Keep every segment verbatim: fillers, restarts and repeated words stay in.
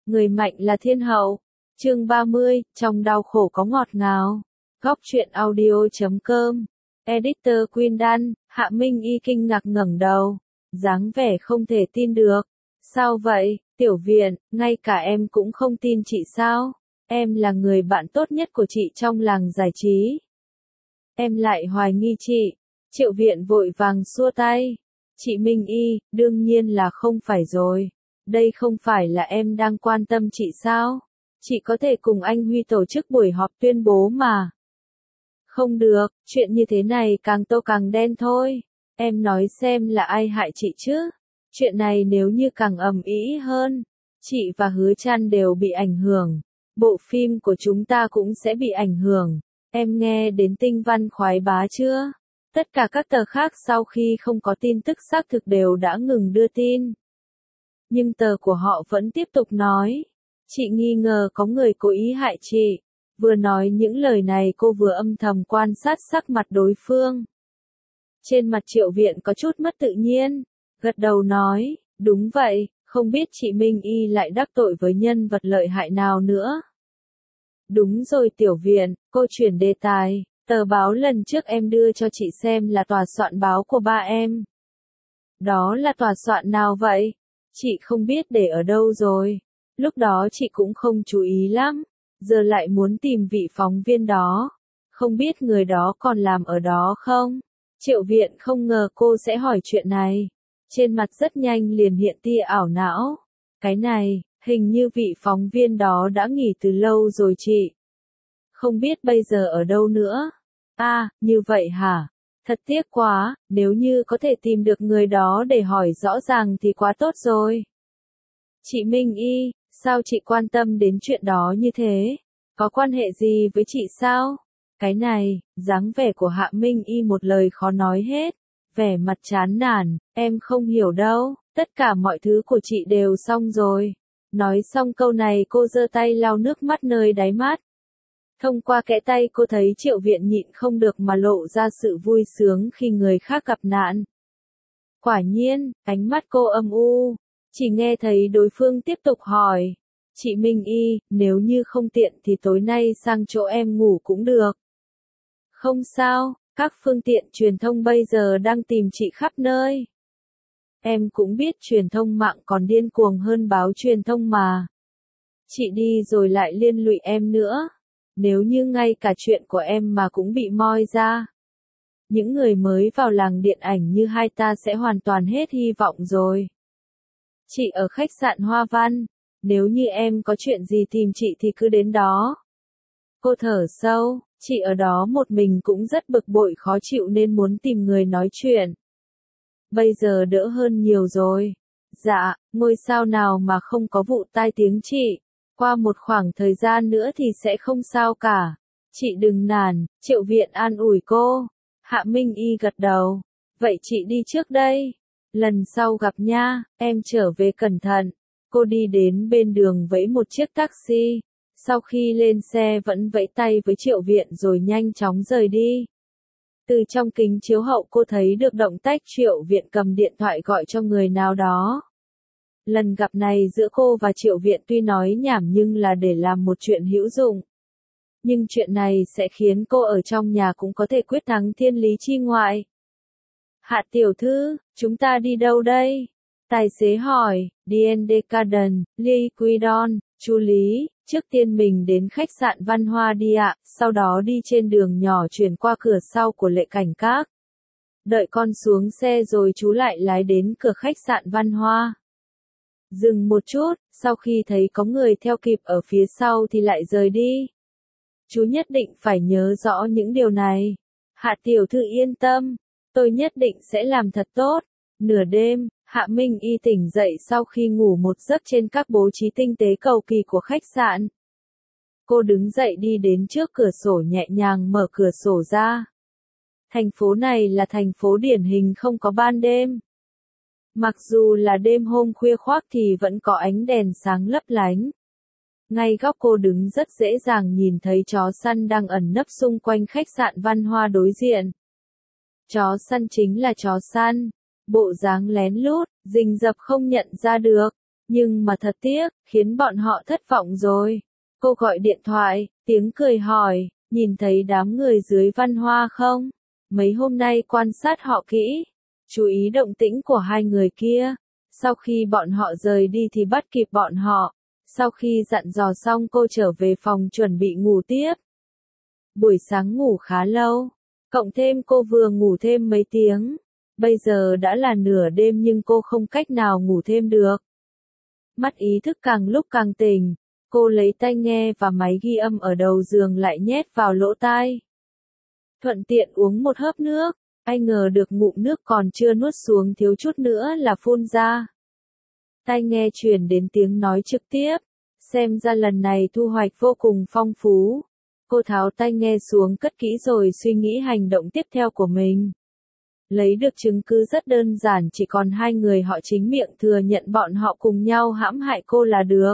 Người mạnh là thiên hậu. Chương ba mươi, trong đau khổ có ngọt ngào. Góc truyện audio chấm com. Editor Quyên Đan, Hạ Minh Y kinh ngạc ngẩng đầu. Dáng vẻ không thể tin được. Sao vậy, Tiểu Viện, ngay cả em cũng không tin chị sao? Em là người bạn tốt nhất của chị trong làng giải trí. Em lại hoài nghi chị. Triệu Viện vội vàng xua tay. Chị Minh Y, đương nhiên là không phải rồi. Đây không phải là em đang quan tâm chị sao? Chị có thể cùng anh Huy tổ chức buổi họp tuyên bố mà. Không được, chuyện như thế này càng tô càng đen thôi. Em nói xem là ai hại chị chứ? Chuyện này nếu như càng ầm ĩ hơn, chị và Hứa Trăn đều bị ảnh hưởng. Bộ phim của chúng ta cũng sẽ bị ảnh hưởng. Em nghe đến Tinh Văn khoái bá chưa? Tất cả các tờ khác sau khi không có tin tức xác thực đều đã ngừng đưa tin. Nhưng tờ của họ vẫn tiếp tục nói. Chị nghi ngờ có người cố ý hại chị. Vừa nói những lời này cô vừa âm thầm quan sát sắc mặt đối phương. Trên mặt Triệu Viện có chút mất tự nhiên. Gật đầu nói, đúng vậy, không biết chị Minh Y lại đắc tội với nhân vật lợi hại nào nữa. Đúng rồi Tiểu Viện, cô chuyển đề tài. Tờ báo lần trước em đưa cho chị xem là tòa soạn báo của ba em. Đó là tòa soạn nào vậy? Chị không biết để ở đâu rồi. Lúc đó chị cũng không chú ý lắm. Giờ lại muốn tìm vị phóng viên đó. Không biết người đó còn làm ở đó không? Triệu Viện không ngờ cô sẽ hỏi chuyện này. Trên mặt rất nhanh liền hiện tia ảo não. Cái này, hình như vị phóng viên đó đã nghỉ từ lâu rồi chị. Không biết bây giờ ở đâu nữa. À, như vậy hả? Thật tiếc quá, nếu như có thể tìm được người đó để hỏi rõ ràng thì quá tốt rồi. Chị Minh Y, sao chị quan tâm đến chuyện đó như thế? Có quan hệ gì với chị sao? Cái này, dáng vẻ của Hạ Minh Y một lời khó nói hết. Vẻ mặt chán nản, em không hiểu đâu, tất cả mọi thứ của chị đều xong rồi. Nói xong câu này cô giơ tay lau nước mắt nơi đáy mắt. Thông qua kẽ tay cô thấy Triệu Viện nhịn không được mà lộ ra sự vui sướng khi người khác gặp nạn. Quả nhiên, ánh mắt cô âm u. Chỉ nghe thấy đối phương tiếp tục hỏi. Chị Minh Y, nếu như không tiện thì tối nay sang chỗ em ngủ cũng được. Không sao, các phương tiện truyền thông bây giờ đang tìm chị khắp nơi. Em cũng biết truyền thông mạng còn điên cuồng hơn báo truyền thông mà. Chị đi rồi lại liên lụy em nữa. Nếu như ngay cả chuyện của em mà cũng bị moi ra. Những người mới vào làng điện ảnh như hai ta sẽ hoàn toàn hết hy vọng rồi. Chị ở khách sạn Hoa Văn. Nếu như em có chuyện gì tìm chị thì cứ đến đó. Cô thở sâu, chị ở đó một mình cũng rất bực bội khó chịu nên muốn tìm người nói chuyện. Bây giờ đỡ hơn nhiều rồi. Dạ, ngôi sao nào mà không có vụ tai tiếng chị. Qua một khoảng thời gian nữa thì sẽ không sao cả. Chị đừng nản, Triệu Viện an ủi cô. Hạ Minh Y gật đầu. Vậy chị đi trước đây. Lần sau gặp nha, em trở về cẩn thận. Cô đi đến bên đường vẫy một chiếc taxi. Sau khi lên xe vẫn vẫy tay với Triệu Viện rồi nhanh chóng rời đi. Từ trong kính chiếu hậu cô thấy được động tác Triệu Viện cầm điện thoại gọi cho người nào đó. Lần gặp này giữa cô và Triệu Viện tuy nói nhảm nhưng là để làm một chuyện hữu dụng. Nhưng chuyện này sẽ khiến cô ở trong nhà cũng có thể quyết thắng thiên lý chi ngoại. Hạ tiểu thư, chúng ta đi đâu đây? Tài xế hỏi, đi en đê Garden, Liquidon, chú Lý, trước tiên mình đến khách sạn Văn Hoa đi ạ, sau đó đi trên đường nhỏ chuyển qua cửa sau của Lệ Cảnh Các. Đợi con xuống xe rồi chú lại lái đến cửa khách sạn Văn Hoa. Dừng một chút, sau khi thấy có người theo kịp ở phía sau thì lại rời đi. Chú nhất định phải nhớ rõ những điều này. Hạ tiểu thư yên tâm, tôi nhất định sẽ làm thật tốt. Nửa đêm, Hạ Minh Y tỉnh dậy sau khi ngủ một giấc trên các bố trí tinh tế cầu kỳ của khách sạn. Cô đứng dậy đi đến trước cửa sổ nhẹ nhàng mở cửa sổ ra. Thành phố này là thành phố điển hình không có ban đêm. Mặc dù là đêm hôm khuya khoác thì vẫn có ánh đèn sáng lấp lánh. Ngay góc cô đứng rất dễ dàng nhìn thấy chó săn đang ẩn nấp xung quanh khách sạn Văn Hoa đối diện. Chó săn chính là chó săn. Bộ dáng lén lút, rình rập không nhận ra được. Nhưng mà thật tiếc, khiến bọn họ thất vọng rồi. Cô gọi điện thoại, tiếng cười hỏi, nhìn thấy đám người dưới văn hoa không? Mấy hôm nay quan sát họ kỹ, chú ý động tĩnh của hai người kia. Sau khi bọn họ rời đi thì bắt kịp bọn họ. Sau khi dặn dò xong cô trở về phòng chuẩn bị ngủ tiếp. Buổi sáng ngủ khá lâu, cộng thêm cô vừa ngủ thêm mấy tiếng. Bây giờ đã là nửa đêm nhưng cô không cách nào ngủ thêm được. Mắt ý thức càng lúc càng tỉnh, cô lấy tai nghe và máy ghi âm ở đầu giường lại nhét vào lỗ tai. Thuận tiện uống một hớp nước, ai ngờ được ngụm nước còn chưa nuốt xuống thiếu chút nữa là phun ra. Tai nghe truyền đến tiếng nói trực tiếp, xem ra lần này thu hoạch vô cùng phong phú. Cô tháo tai nghe xuống cất kỹ rồi suy nghĩ hành động tiếp theo của mình. Lấy được chứng cứ rất đơn giản, chỉ còn hai người họ chính miệng thừa nhận bọn họ cùng nhau hãm hại cô là được.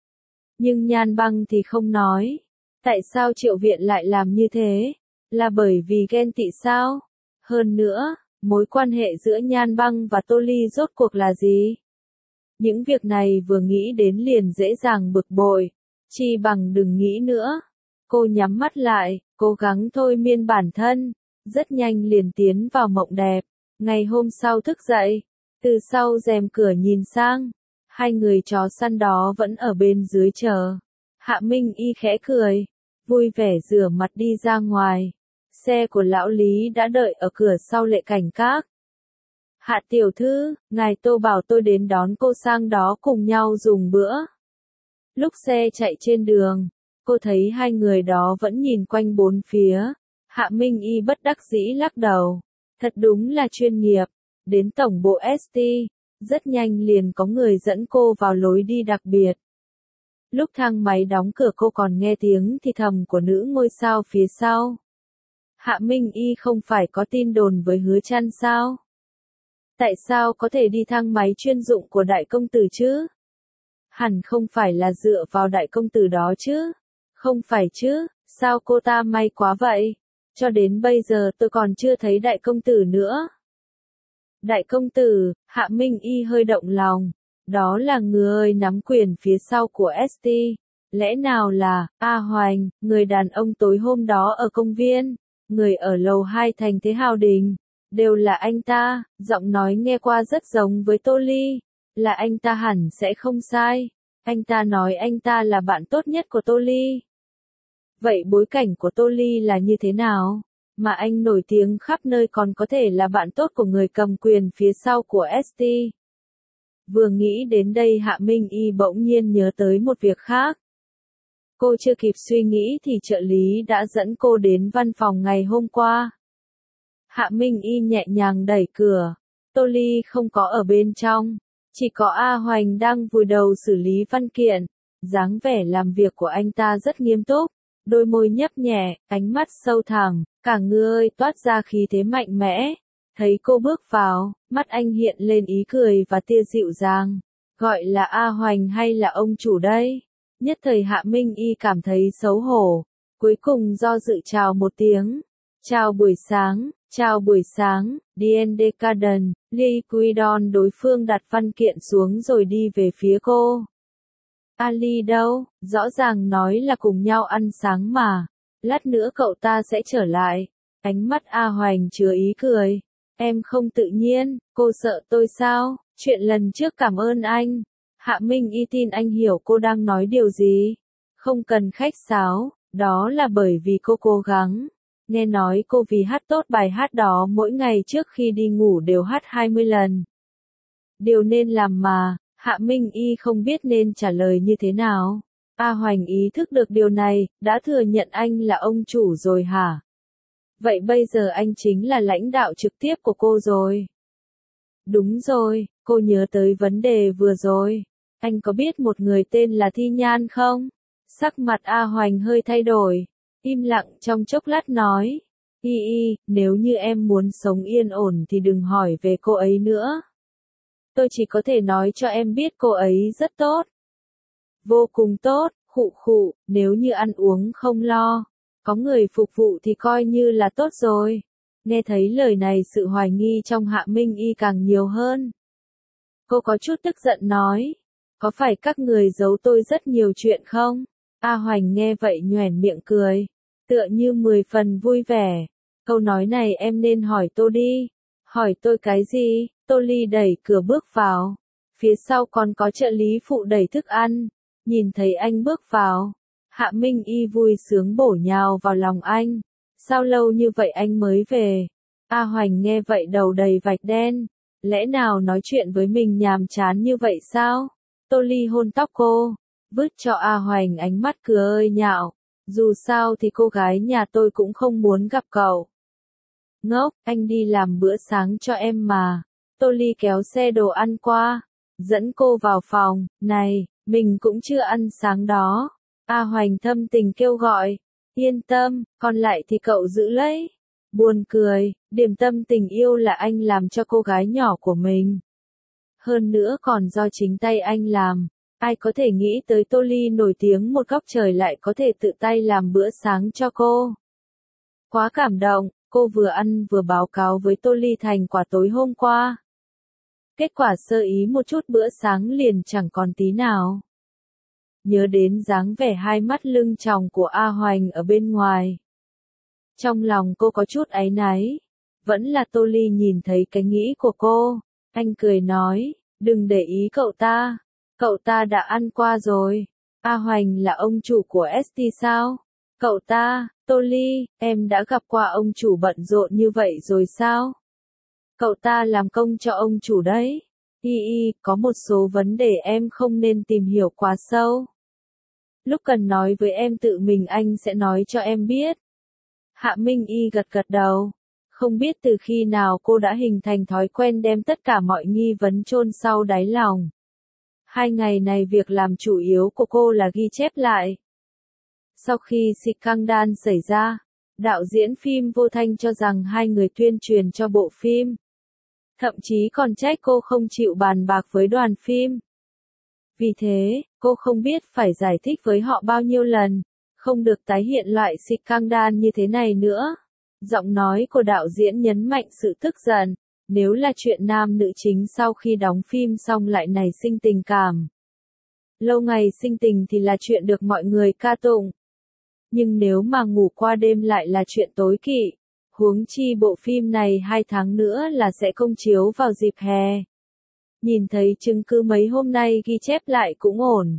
Nhưng Nhan Băng thì không nói. Tại sao Triệu Viện lại làm như thế? Là bởi vì ghen tị sao? Hơn nữa, mối quan hệ giữa Nhan Băng và Tô Ly rốt cuộc là gì? Những việc này vừa nghĩ đến liền dễ dàng bực bội. Chi bằng đừng nghĩ nữa. Cô nhắm mắt lại, cố gắng thôi miên bản thân. Rất nhanh liền tiến vào mộng đẹp. Ngày hôm sau thức dậy, từ sau rèm cửa nhìn sang, hai người chó săn đó vẫn ở bên dưới chờ. Hạ Minh Y khẽ cười, vui vẻ rửa mặt đi ra ngoài. Xe của lão Lý đã đợi ở cửa sau Lệ Cảnh Các. Hạ tiểu thư, ngài Tô bảo tôi đến đón cô sang đó cùng nhau dùng bữa. Lúc xe chạy trên đường, cô thấy hai người đó vẫn nhìn quanh bốn phía. Hạ Minh Y bất đắc dĩ lắc đầu. Thật đúng là chuyên nghiệp. Đến tổng bộ ét tê, rất nhanh liền có người dẫn cô vào lối đi đặc biệt. Lúc thang máy đóng cửa cô còn nghe tiếng thì thầm của nữ ngôi sao phía sau. Hạ Minh Y không phải có tin đồn với Hứa Trăn sao? Tại sao có thể đi thang máy chuyên dụng của đại công tử chứ? Hẳn không phải là dựa vào đại công tử đó chứ? Không phải chứ, sao cô ta may quá vậy? Cho đến bây giờ tôi còn chưa thấy đại công tử nữa. Đại công tử, Hạ Minh Y hơi động lòng. Đó là người nắm quyền phía sau của ét tê. Lẽ nào là, A Hoành, người đàn ông tối hôm đó ở công viên, người ở lầu hai thành Thế Hào Đình, đều là anh ta, giọng nói nghe qua rất giống với Tô Ly. Là anh ta hẳn sẽ không sai. Anh ta nói anh ta là bạn tốt nhất của Tô Ly. Vậy bối cảnh của Tô Ly là như thế nào? Mà anh nổi tiếng khắp nơi còn có thể là bạn tốt của người cầm quyền phía sau của ét tê. Vừa nghĩ đến đây Hạ Minh Y bỗng nhiên nhớ tới một việc khác. Cô chưa kịp suy nghĩ thì trợ lý đã dẫn cô đến văn phòng ngày hôm qua. Hạ Minh Y nhẹ nhàng đẩy cửa. Tô Ly không có ở bên trong. Chỉ có A Hoành đang vùi đầu xử lý văn kiện. Dáng vẻ làm việc của anh ta rất nghiêm túc. Đôi môi nhấp nhẹ, ánh mắt sâu thẳm, cả người toát ra khí thế mạnh mẽ. Thấy cô bước vào, mắt anh hiện lên ý cười và tia dịu dàng. Gọi là A Hoành hay là ông chủ đây? Nhất thời Hạ Minh Y cảm thấy xấu hổ. Cuối cùng do dự chào một tiếng. Chào buổi sáng, chào buổi sáng, Dien Decadent, Lee Quidon đối phương đặt văn kiện xuống rồi đi về phía cô. Ali đâu, rõ ràng nói là cùng nhau ăn sáng mà. Lát nữa cậu ta sẽ trở lại. Ánh mắt A Hoành chứa ý cười. Em không tự nhiên, cô sợ tôi sao? Chuyện lần trước cảm ơn anh. Hạ Minh Y tin anh hiểu cô đang nói điều gì. Không cần khách sáo, đó là bởi vì cô cố gắng. Nghe nói cô vì hát tốt bài hát đó mỗi ngày trước khi đi ngủ đều hát hai mươi lần. Điều nên làm mà. Hạ Minh Y không biết nên trả lời như thế nào. A Hoành ý thức được điều này, đã thừa nhận anh là ông chủ rồi hả? Vậy bây giờ anh chính là lãnh đạo trực tiếp của cô rồi. Đúng rồi, cô nhớ tới vấn đề vừa rồi. Anh có biết một người tên là Thi Nhan không? Sắc mặt A Hoành hơi thay đổi. Im lặng trong chốc lát nói. Y y, nếu như em muốn sống yên ổn thì đừng hỏi về cô ấy nữa. Tôi chỉ có thể nói cho em biết cô ấy rất tốt. Vô cùng tốt, khụ khụ, nếu như ăn uống không lo. Có người phục vụ thì coi như là tốt rồi. Nghe thấy lời này sự hoài nghi trong Hạ Minh Y càng nhiều hơn. Cô có chút tức giận nói. Có phải các người giấu tôi rất nhiều chuyện không? A Hoành nghe vậy nhoẻn miệng cười, tựa như mười phần vui vẻ. Câu nói này em nên hỏi tôi đi. Hỏi tôi cái gì? Tô Ly đẩy cửa bước vào. Phía sau còn có trợ lý phụ đẩy thức ăn. Nhìn thấy anh bước vào, Hạ Minh Y vui sướng bổ nhào vào lòng anh. Sao lâu như vậy anh mới về? A Hoành nghe vậy đầu đầy vạch đen. Lẽ nào nói chuyện với mình nhàm chán như vậy sao? Tô Ly hôn tóc cô, vứt cho A Hoành ánh mắt cười ơi nhạo. Dù sao thì cô gái nhà tôi cũng không muốn gặp cậu. Ngốc, anh đi làm bữa sáng cho em mà. Tô Ly kéo xe đồ ăn qua, dẫn cô vào phòng. Này, mình cũng chưa ăn sáng đó. A Hoành thâm tình kêu gọi. Yên tâm, còn lại thì cậu giữ lấy. Buồn cười, điểm tâm tình yêu là anh làm cho cô gái nhỏ của mình. Hơn nữa còn do chính tay anh làm. Ai có thể nghĩ tới Tô Ly nổi tiếng một góc trời lại có thể tự tay làm bữa sáng cho cô. Quá cảm động, cô vừa ăn vừa báo cáo với Tô Ly thành quả tối hôm qua. Kết quả sơ ý một chút bữa sáng liền chẳng còn tí nào. Nhớ đến dáng vẻ hai mắt lưng tròng của A Hoành ở bên ngoài. Trong lòng cô có chút áy náy. Vẫn là Tô Ly nhìn thấy cái nghĩ của cô. Anh cười nói, đừng để ý cậu ta. Cậu ta đã ăn qua rồi. A Hoành là ông chủ của ét tê sao? Cậu ta, Tô Ly, em đã gặp qua ông chủ bận rộn như vậy rồi sao? Cậu ta làm công cho ông chủ đấy. Y y, có một số vấn đề em không nên tìm hiểu quá sâu. Lúc cần nói với em tự mình anh sẽ nói cho em biết. Hạ Minh Y gật gật đầu. Không biết từ khi nào cô đã hình thành thói quen đem tất cả mọi nghi vấn chôn sau đáy lòng. Hai ngày này việc làm chủ yếu của cô là ghi chép lại. Sau khi scandal xảy ra, đạo diễn phim Vô Thanh cho rằng hai người tuyên truyền cho bộ phim. Thậm chí còn trách cô không chịu bàn bạc với đoàn phim. Vì thế, cô không biết phải giải thích với họ bao nhiêu lần, không được tái hiện loại scandal như thế này nữa. Giọng nói của đạo diễn nhấn mạnh sự tức giận, nếu là chuyện nam nữ chính sau khi đóng phim xong lại nảy sinh tình cảm. Lâu ngày sinh tình thì là chuyện được mọi người ca tụng. Nhưng nếu mà ngủ qua đêm lại là chuyện tối kỵ. Huống chi bộ phim này hai tháng nữa là sẽ công chiếu vào dịp hè. Nhìn thấy chứng cứ mấy hôm nay ghi chép lại cũng ổn.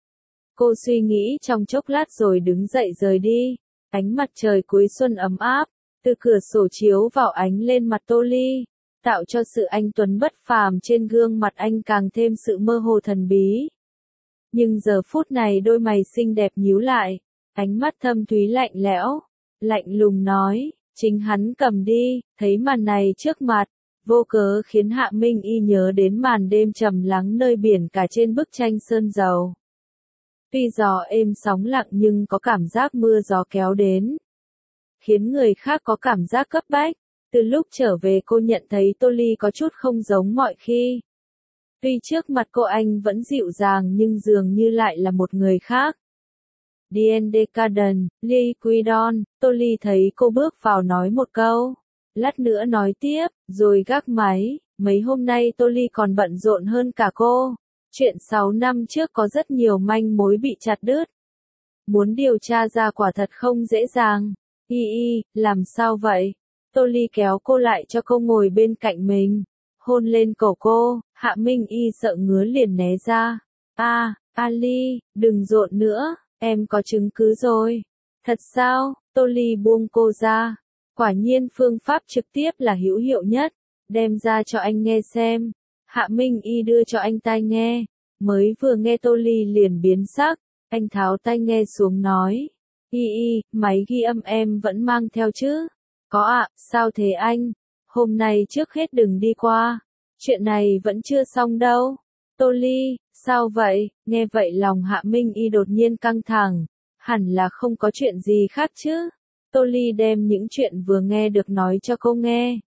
Cô suy nghĩ trong chốc lát rồi đứng dậy rời đi. Ánh mặt trời cuối xuân ấm áp, từ cửa sổ chiếu vào ánh lên mặt Tô Ly, tạo cho sự anh tuấn bất phàm trên gương mặt anh càng thêm sự mơ hồ thần bí. Nhưng giờ phút này đôi mày xinh đẹp nhíu lại, ánh mắt thâm thúy lạnh lẽo, lạnh lùng nói, chính hắn cầm đi. Thấy màn này trước mặt, vô cớ khiến Hạ Minh Y nhớ đến màn đêm trầm lắng nơi biển cả trên bức tranh sơn dầu. Tuy gió êm sóng lặng nhưng có cảm giác mưa gió kéo đến, khiến người khác có cảm giác cấp bách. Từ lúc trở về cô nhận thấy Tô Ly có chút không giống mọi khi. Tuy trước mặt cô anh vẫn dịu dàng nhưng dường như lại là một người khác. Dien Decadent, Lee Quidon, Tô Ly thấy cô bước vào nói một câu. Lát nữa nói tiếp, rồi gác máy. Mấy hôm nay Tô Ly còn bận rộn hơn cả cô. Chuyện sáu năm trước có rất nhiều manh mối bị chặt đứt. Muốn điều tra ra quả thật không dễ dàng. Y y, làm sao vậy? Tô Ly kéo cô lại cho cô ngồi bên cạnh mình. Hôn lên cổ cô, Hạ Minh Y sợ ngứa liền né ra. A, Ali, đừng rộn nữa, em có chứng cứ rồi. Thật sao? Tô Ly buông cô ra. Quả nhiên phương pháp trực tiếp là hữu hiệu nhất. Đem ra cho anh nghe xem. Hạ Minh Y đưa cho anh tai nghe. Mới vừa nghe Tô Ly liền biến sắc. Anh tháo tai nghe xuống nói. Y y, máy ghi âm em vẫn mang theo chứ? Có ạ, sao thế anh? Hôm nay trước hết đừng đi qua. Chuyện này vẫn chưa xong đâu. Tô Ly, sao vậy? Nghe vậy lòng Hạ Minh Y đột nhiên căng thẳng. Hẳn là không có chuyện gì khác chứ. Tô Ly đem những chuyện vừa nghe được nói cho cô nghe.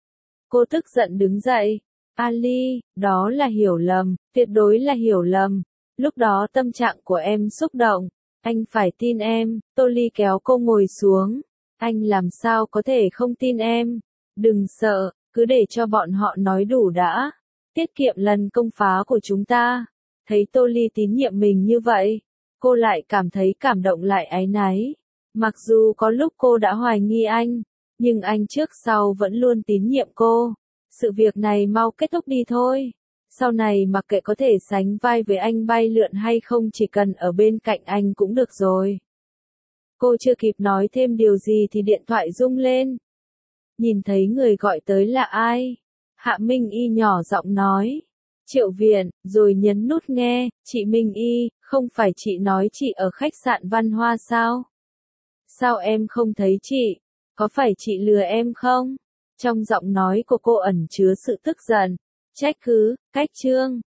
Cô tức giận đứng dậy. Ali, đó là hiểu lầm, tuyệt đối là hiểu lầm. Lúc đó tâm trạng của em xúc động. Anh phải tin em. Tô Ly kéo cô ngồi xuống. Anh làm sao có thể không tin em? Đừng sợ, cứ để cho bọn họ nói đủ đã. Tiết kiệm lần công phá của chúng ta. Thấy Tô Ly tín nhiệm mình như vậy, cô lại cảm thấy cảm động lại áy náy. Mặc dù có lúc cô đã hoài nghi anh, nhưng anh trước sau vẫn luôn tín nhiệm cô. Sự việc này mau kết thúc đi thôi. Sau này mặc kệ có thể sánh vai với anh bay lượn hay không, chỉ cần ở bên cạnh anh cũng được rồi. Cô chưa kịp nói thêm điều gì thì điện thoại rung lên. Nhìn thấy người gọi tới là ai? Hạ Minh Y nhỏ giọng nói. Triệu Viện, rồi nhấn nút nghe. Chị Minh Y, không phải chị nói chị ở khách sạn Văn Hoa sao? Sao em không thấy chị? Có phải chị lừa em không? Trong giọng nói của cô ẩn chứa sự tức giận. Trách cứ, cách trương.